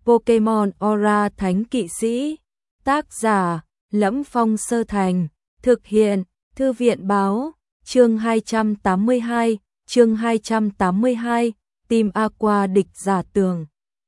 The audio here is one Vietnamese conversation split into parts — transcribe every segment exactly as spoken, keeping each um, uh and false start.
Pokemon Aura Thánh Kỵ Sĩ. Tác giả Lẫm Phong Sơ Thành. Thực hiện Thư viện Báo. Chương hai trăm tám mươi hai, chương hai trăm tám mươi hai, Team Aqua địch giả tường.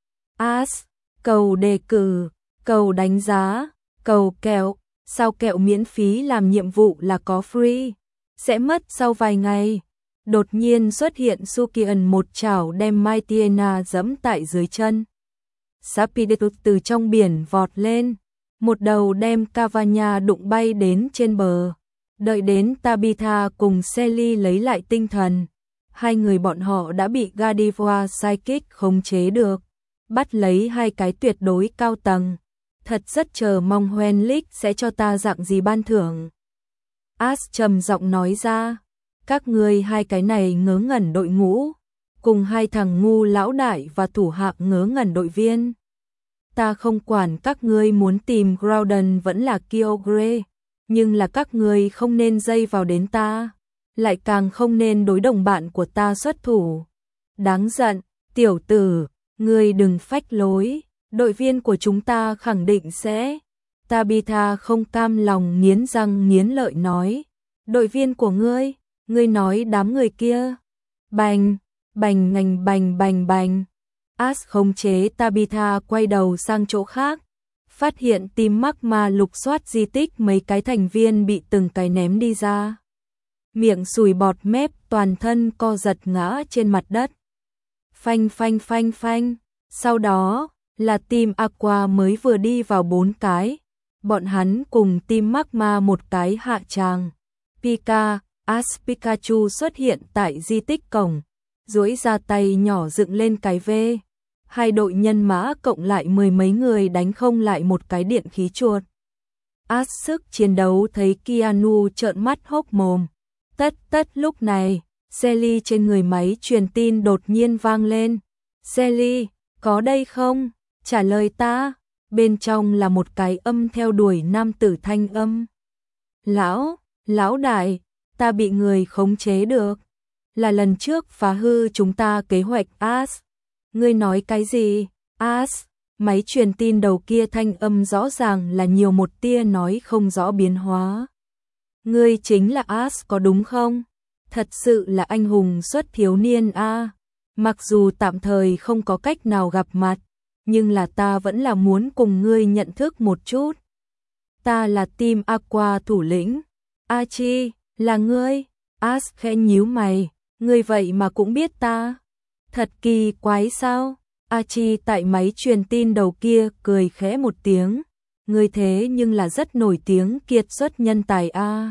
As, cầu đề cử, cầu đánh giá, cầu kẹo, sao kẹo miễn phí làm nhiệm vụ là có free, sẽ mất sau vài ngày. Đột nhiên xuất hiện Sukian một chảo đem Mai Tiena giẫm tại dưới chân. Sapidetus từ trong biển vọt lên, một đầu đem Cavagna đụng bay đến trên bờ. Đợi đến Tabitha cùng Sally lấy lại tinh thần, hai người bọn họ đã bị Gardevoir Psychic khống chế được, bắt lấy hai cái tuyệt đối cao tầng. Thật rất chờ mong Hoenlich sẽ cho ta dạng gì ban thưởng. As trầm giọng nói ra, các ngươi hai cái này ngớ ngẩn đội ngũ, cùng hai thằng ngu lão đại và thủ hạ ngớ ngẩn đội viên. Ta không quản các ngươi muốn tìm Groudon vẫn là Kyogre, nhưng là các ngươi không nên dây vào đến ta, lại càng không nên đối đồng bạn của ta xuất thủ. Đáng giận, tiểu tử, ngươi đừng phách lối, đội viên của chúng ta khẳng định sẽ. Tabitha không cam lòng nghiến răng nghiến lợi nói, đội viên của ngươi, ngươi nói đám người kia. Bành, bành ngành bành bành bành. As khống chế Tabitha quay đầu sang chỗ khác, phát hiện Team Magma lục soát di tích mấy cái thành viên bị từng cái ném đi ra. Miệng sùi bọt mép, toàn thân co giật ngã trên mặt đất. Phanh phanh phanh phanh. Sau đó là Team Aqua mới vừa đi vào bốn cái. Bọn hắn cùng Team Magma một cái hạ tràng. Pika, As Pikachu xuất hiện tại di tích cổng, duỗi ra tay nhỏ dựng lên cái V. Hai đội nhân mã cộng lại mười mấy người đánh không lại một cái điện khí chuột. As sức chiến đấu thấy Keanu trợn mắt hốc mồm. Tất tất lúc này, Sally trên người máy truyền tin đột nhiên vang lên. Sally, có đây không? Trả lời ta. Bên trong là một cái âm theo đuổi nam tử thanh âm. Lão, lão đại, ta bị người khống chế được. Là lần trước phá hư chúng ta kế hoạch As. Ngươi nói cái gì? As, máy truyền tin đầu kia thanh âm rõ ràng là nhiều một tia nói không rõ biến hóa. Ngươi chính là As có đúng không? Thật sự là anh hùng xuất thiếu niên a. À. Mặc dù tạm thời không có cách nào gặp mặt, nhưng là ta vẫn là muốn cùng ngươi nhận thức một chút. Ta là Team Aqua thủ lĩnh. Archie, là ngươi? As khẽ nhíu mày, ngươi vậy mà cũng biết ta? Thật kỳ quái sao? Archie tại máy truyền tin đầu kia cười khẽ một tiếng. Ngươi thế nhưng là rất nổi tiếng kiệt xuất nhân tài a. À.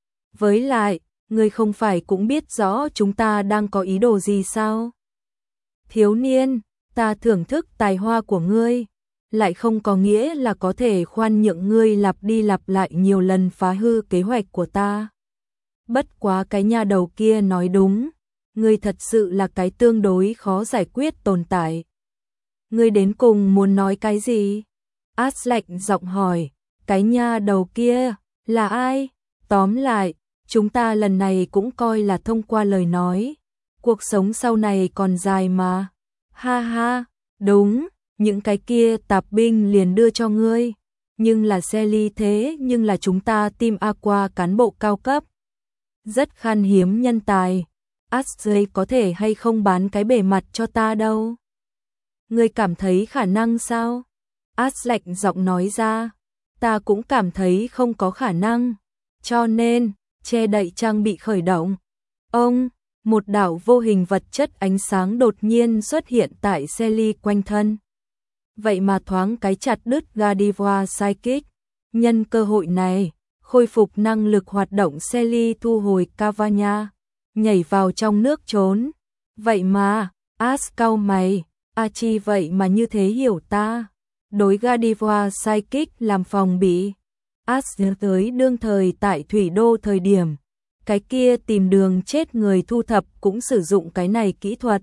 Với lại, ngươi không phải cũng biết rõ chúng ta đang có ý đồ gì sao? Thiếu niên, ta thưởng thức tài hoa của ngươi, lại không có nghĩa là có thể khoan nhượng ngươi lặp đi lặp lại nhiều lần phá hư kế hoạch của ta. Bất quá cái nhà đầu kia nói đúng, ngươi thật sự là cái tương đối khó giải quyết tồn tại. Ngươi đến cùng muốn nói cái gì? As lạnh giọng hỏi, cái nha đầu kia, là ai? Tóm lại, chúng ta lần này cũng coi là thông qua lời nói. Cuộc sống sau này còn dài mà. Ha ha, đúng, những cái kia tạp binh liền đưa cho ngươi. Nhưng là Sally thế nhưng là chúng ta Team Aqua cán bộ cao cấp. Rất khan hiếm nhân tài. Ashley có thể hay không bán cái bề mặt cho ta đâu. Ngươi cảm thấy khả năng sao? Ash lạnh giọng nói ra. Ta cũng cảm thấy không có khả năng. Cho nên, che đậy trang bị khởi động. Ông, một đảo vô hình vật chất ánh sáng đột nhiên xuất hiện tại Sally quanh thân. Vậy mà thoáng cái chặt đứt Gardevoir Psychic. Nhân cơ hội này, khôi phục năng lực hoạt động Sally thu hồi Cavagna, nhảy vào trong nước trốn. Vậy mà, As cau mày, Archie vậy mà như thế hiểu ta. Đối Gardevoir Psychic làm phòng bị. As nhớ tới đương thời tại Thủy Đô thời điểm, cái kia tìm đường chết người thu thập cũng sử dụng cái này kỹ thuật.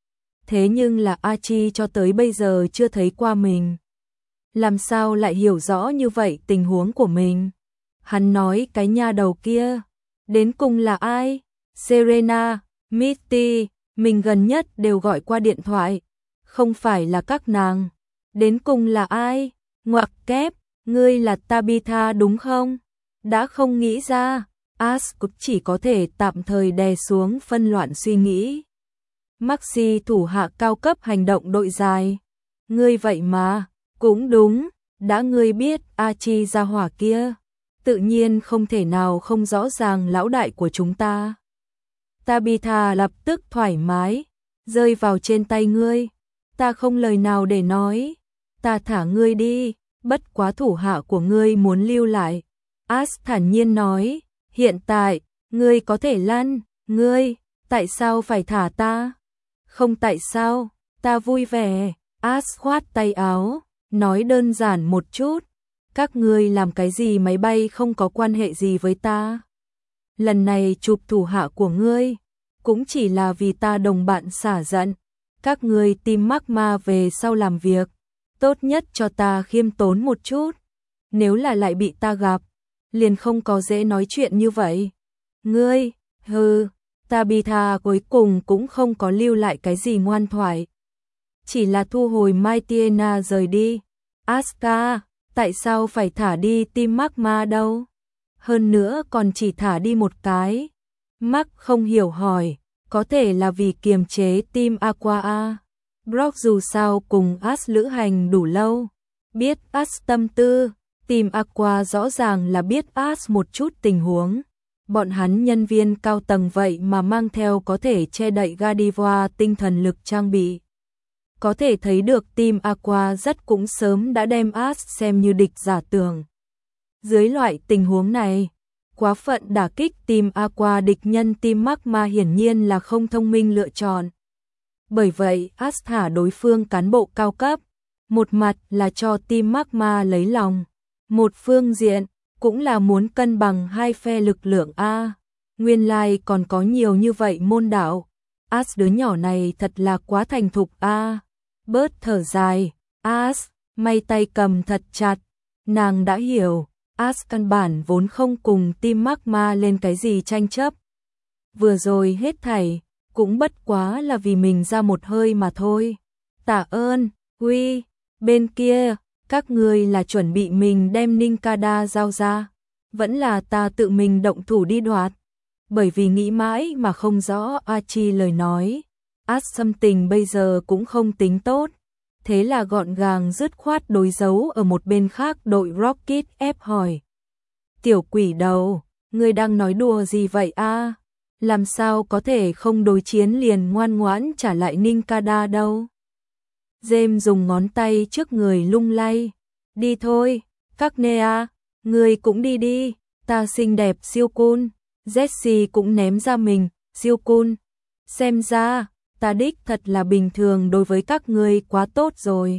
Thế nhưng là Archie cho tới bây giờ chưa thấy qua mình. Làm sao lại hiểu rõ như vậy tình huống của mình? Hắn nói cái nha đầu kia, đến cùng là ai? Serena, Misty, mình gần nhất đều gọi qua điện thoại. Không phải là các nàng. Đến cùng là ai? Ngoặc kép, ngươi là Tabitha đúng không? Đã không nghĩ ra, Ash cũng chỉ có thể tạm thời đè xuống phân loạn suy nghĩ. Maxi thủ hạ cao cấp hành động đội dài. Ngươi vậy mà, cũng đúng, đã ngươi biết Archie gia hỏa kia, tự nhiên không thể nào không rõ ràng lão đại của chúng ta. Tabitha lập tức thoải mái, rơi vào trên tay ngươi, ta không lời nào để nói, ta thả ngươi đi, bất quá thủ hạ của ngươi muốn lưu lại. Ash thản nhiên nói, hiện tại, ngươi có thể lăn, ngươi, tại sao phải thả ta? Không tại sao, ta vui vẻ. Ash khoát tay áo, nói đơn giản một chút, các ngươi làm cái gì máy bay không có quan hệ gì với ta. Lần này chụp thủ hạ của ngươi, cũng chỉ là vì ta đồng bạn xả giận. Các ngươi tìm Magma về sau làm việc, tốt nhất cho ta khiêm tốn một chút. Nếu là lại bị ta gặp, liền không có dễ nói chuyện như vậy. Ngươi, hừ, Tabitha cuối cùng cũng không có lưu lại cái gì ngoan thoại. Chỉ là thu hồi Maitiena rời đi. Asuka, tại sao phải thả đi Team Magma đâu? Hơn nữa còn chỉ thả đi một cái. Mark không hiểu hỏi, có thể là vì kiềm chế Team Aqua a. Brock dù sao cùng Ash lữ hành đủ lâu, biết Ash tâm tư, Team Aqua rõ ràng là biết Ash một chút tình huống. Bọn hắn nhân viên cao tầng vậy mà mang theo có thể che đậy Gardevoir tinh thần lực trang bị. Có thể thấy được Team Aqua rất cũng sớm đã đem Ash xem như địch giả tưởng. Dưới loại tình huống này, quá phận đả kích Team Aqua địch nhân Team Magma hiển nhiên là không thông minh lựa chọn. Bởi vậy, Ash thả đối phương cán bộ cao cấp, một mặt là cho Team Magma lấy lòng, một phương diện cũng là muốn cân bằng hai phe lực lượng a. Nguyên lai còn có nhiều như vậy môn đạo. Ash đứa nhỏ này thật là quá thành thục a. Bớt thở dài, Ash, may tay cầm thật chặt. Nàng đã hiểu, Ash căn bản vốn không cùng Team Magma lên cái gì tranh chấp. Vừa rồi hết thảy, cũng bất quá là vì mình ra một hơi mà thôi. Tạ ơn, Huy, bên kia, các người là chuẩn bị mình đem Ninkada giao ra, vẫn là ta tự mình động thủ đi đoạt. Bởi vì nghĩ mãi mà không rõ Archie lời nói, Ash xâm tình bây giờ cũng không tính tốt, thế là gọn gàng dứt khoát đối dấu ở một bên khác đội Rocket ép hỏi. Tiểu quỷ đầu, ngươi đang nói đùa gì vậy a? Làm sao có thể không đối chiến liền ngoan ngoãn trả lại Ninkada đâu? James dùng ngón tay trước người lung lay. Đi thôi, các Nea, ngươi cũng đi đi, ta xinh đẹp siêu cool. Jessie cũng ném ra mình, siêu cool. Xem ra, ta đích thật là bình thường đối với các ngươi quá tốt rồi.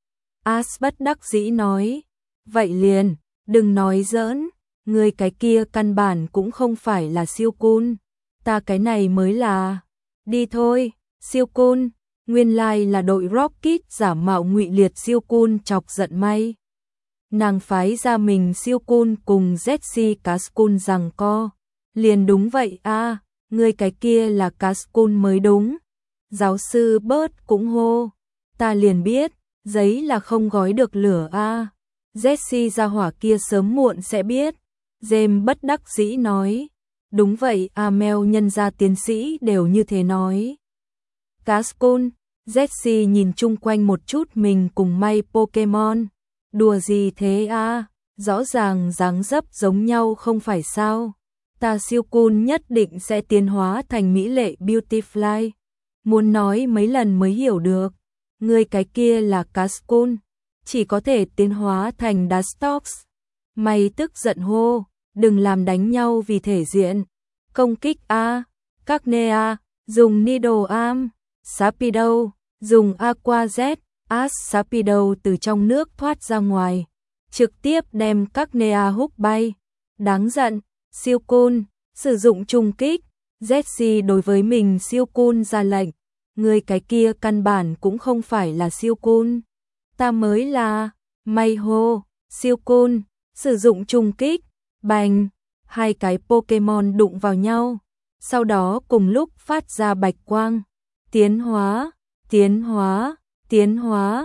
Ash bất đắc dĩ nói, vậy liền, đừng nói giỡn, ngươi cái kia căn bản cũng không phải là siêu cool, ta cái này mới là. Đi thôi, siêu cool, nguyên lai là đội Rocket giả mạo ngụy liệt siêu cool chọc giận may. Nàng phái ra mình siêu cool cùng Jessie Cascoon rằng co. Liền đúng vậy a, ngươi cái kia là Cascoon mới đúng. Giáo sư Bert cũng hô, ta liền biết, giấy là không gói được lửa a. Jessie gia hỏa kia sớm muộn sẽ biết. James bất đắc dĩ nói, đúng vậy, Amel nhân gia tiến sĩ đều như thế nói. Cascoon, Jessie nhìn chung quanh một chút mình cùng may Pokemon. Đùa gì thế a, rõ ràng dáng dấp giống nhau không phải sao. Ta siêu cool nhất định sẽ tiến hóa thành mỹ lệ Beautyfly. Muốn nói mấy lần mới hiểu được. Người cái kia là Cascoon, chỉ có thể tiến hóa thành Dustox. Mày tức giận hô, đừng làm đánh nhau vì thể diện. Công kích A, các Nea, dùng Needle Arm, Sapido, dùng Aqua Z, Ash Sapido từ trong nước thoát ra ngoài, trực tiếp đem các Nea húc bay. Đáng giận, siêu cool, sử dụng trùng kích. Jessie đối với mình siêu cool ra lệnh, người cái kia căn bản cũng không phải là siêu cool, ta mới là. May hô, siêu cool, sử dụng trùng kích. Bành, hai cái Pokemon đụng vào nhau, sau đó cùng lúc phát ra bạch quang. Tiến hóa, tiến hóa, tiến hóa.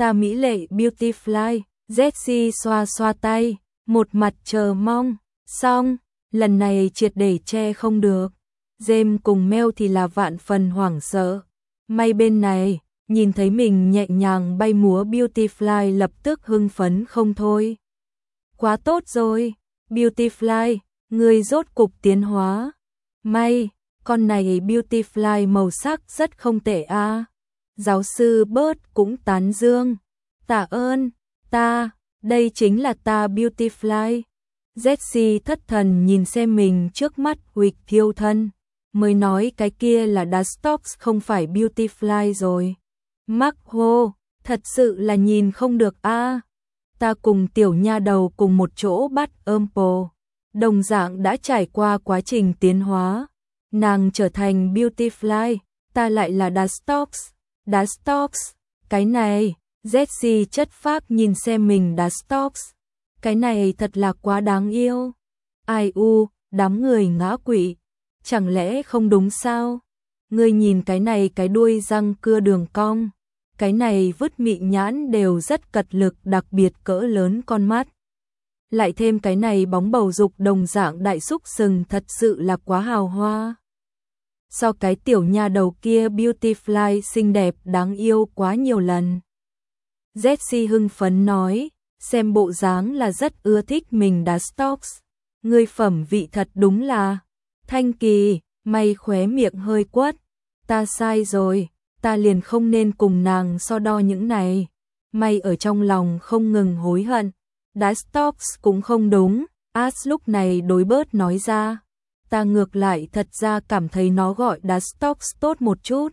Ta mỹ lệ Beautifly, Jessie xoa xoa tay, một mặt chờ mong, xong, lần này triệt để che không được. James cùng Mel thì là vạn phần hoảng sợ. May bên này, nhìn thấy mình nhẹ nhàng bay múa Beautifly lập tức hưng phấn không thôi. Quá tốt rồi, Beautifly, người rốt cục tiến hóa. May, con này Beautifly màu sắc rất không tệ a. À. Giáo sư Bert cũng tán dương. Tạ ơn, ta, đây chính là ta Beautifly. Jessie thất thần nhìn xem mình trước mắt huỵch thiêu thân, mới nói cái kia là Dustox không phải Beautifly rồi. Mark hô, thật sự là nhìn không được a. À. Ta cùng tiểu nha đầu cùng một chỗ bắt Umpo, đồng dạng đã trải qua quá trình tiến hóa. Nàng trở thành Beautifly, ta lại là Dustox. Dustox, cái này, Jessie chất phác nhìn xem mình Dustox. Cái này thật là quá đáng yêu. Ai u, đám người ngã quỵ. Chẳng lẽ không đúng sao? Ngươi nhìn cái này cái đuôi răng cưa đường cong. Cái này vứt mị nhãn đều rất cật lực đặc biệt cỡ lớn con mắt. Lại thêm cái này bóng bầu dục đồng dạng đại xúc sừng thật sự là quá hào hoa. So cái tiểu nha đầu kia Beautifly xinh đẹp đáng yêu quá nhiều lần. Jessie hưng phấn nói, xem bộ dáng là rất ưa thích mình Dustox. Ngươi phẩm vị thật đúng là. Thanh Kỳ, mày khóe miệng hơi quất. Ta sai rồi, ta liền không nên cùng nàng so đo những này. Mày ở trong lòng không ngừng hối hận. Dustox cũng không đúng, Ash lúc này đối Bert nói ra. Ta ngược lại thật ra cảm thấy nó gọi Dustox tốt một chút.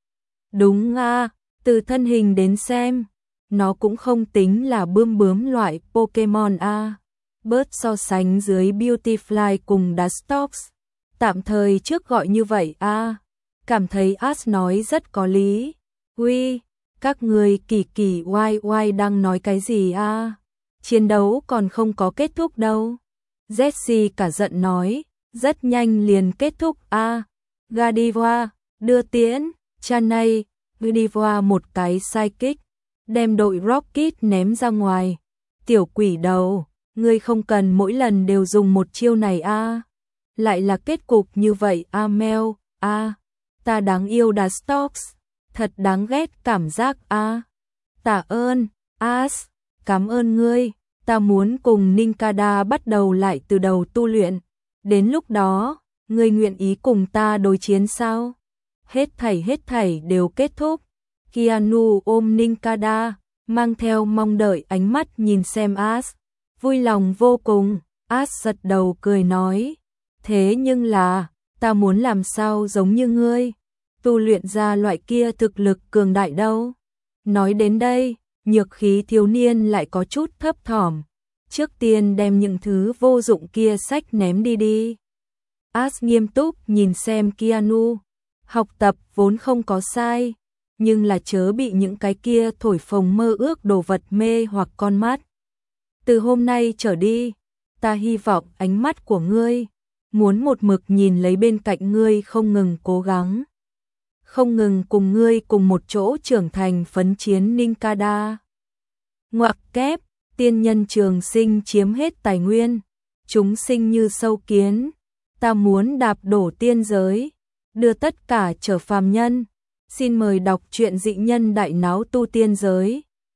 Đúng à, từ thân hình đến xem, nó cũng không tính là bươm bướm loại Pokemon a. À. Bert so sánh dưới Beautifly cùng Dustox, tạm thời trước gọi như vậy a. À. Cảm thấy Ash nói rất có lý. Uy, các người kỳ kỳ oai oai đang nói cái gì a? À? Chiến đấu còn không có kết thúc đâu. Jessie cả giận nói, rất nhanh liền kết thúc a. À. Gardevoir, đưa tiễn, Chanay, Gardevoir một cái sai kích, đem đội Rocket ném ra ngoài. Tiểu quỷ đầu, ngươi không cần mỗi lần đều dùng một chiêu này a. À. Lại là kết cục như vậy a. À, Mel, a. À. Ta đáng yêu Dustox, thật đáng ghét cảm giác a. À. Tạ ơn, Ash, cảm ơn ngươi, ta muốn cùng Ninkada bắt đầu lại từ đầu tu luyện. Đến lúc đó, ngươi nguyện ý cùng ta đối chiến sao? Hết thảy hết thảy đều kết thúc. Keanu ôm Ninkada, mang theo mong đợi ánh mắt nhìn xem Ash, vui lòng vô cùng. Ash gật đầu cười nói, thế nhưng là, ta muốn làm sao giống như ngươi, tu luyện ra loại kia thực lực cường đại đâu. Nói đến đây, nhược khí thiếu niên lại có chút thấp thỏm. Trước tiên đem những thứ vô dụng kia sách ném đi đi. Ash nghiêm túc nhìn xem Keanu, học tập vốn không có sai, nhưng là chớ bị những cái kia thổi phồng mơ ước đồ vật mê hoặc con mắt. Từ hôm nay trở đi, ta hy vọng ánh mắt của ngươi, muốn một mực nhìn lấy bên cạnh ngươi không ngừng cố gắng. Không ngừng cùng ngươi cùng một chỗ trưởng thành phấn chiến Ninkada. Ngoặc kép, tiên nhân trường sinh chiếm hết tài nguyên, chúng sinh như sâu kiến, ta muốn đạp đổ tiên giới, đưa tất cả trở phàm nhân. Xin mời đọc truyện Dị Nhân Đại Náo Tu Tiên Giới.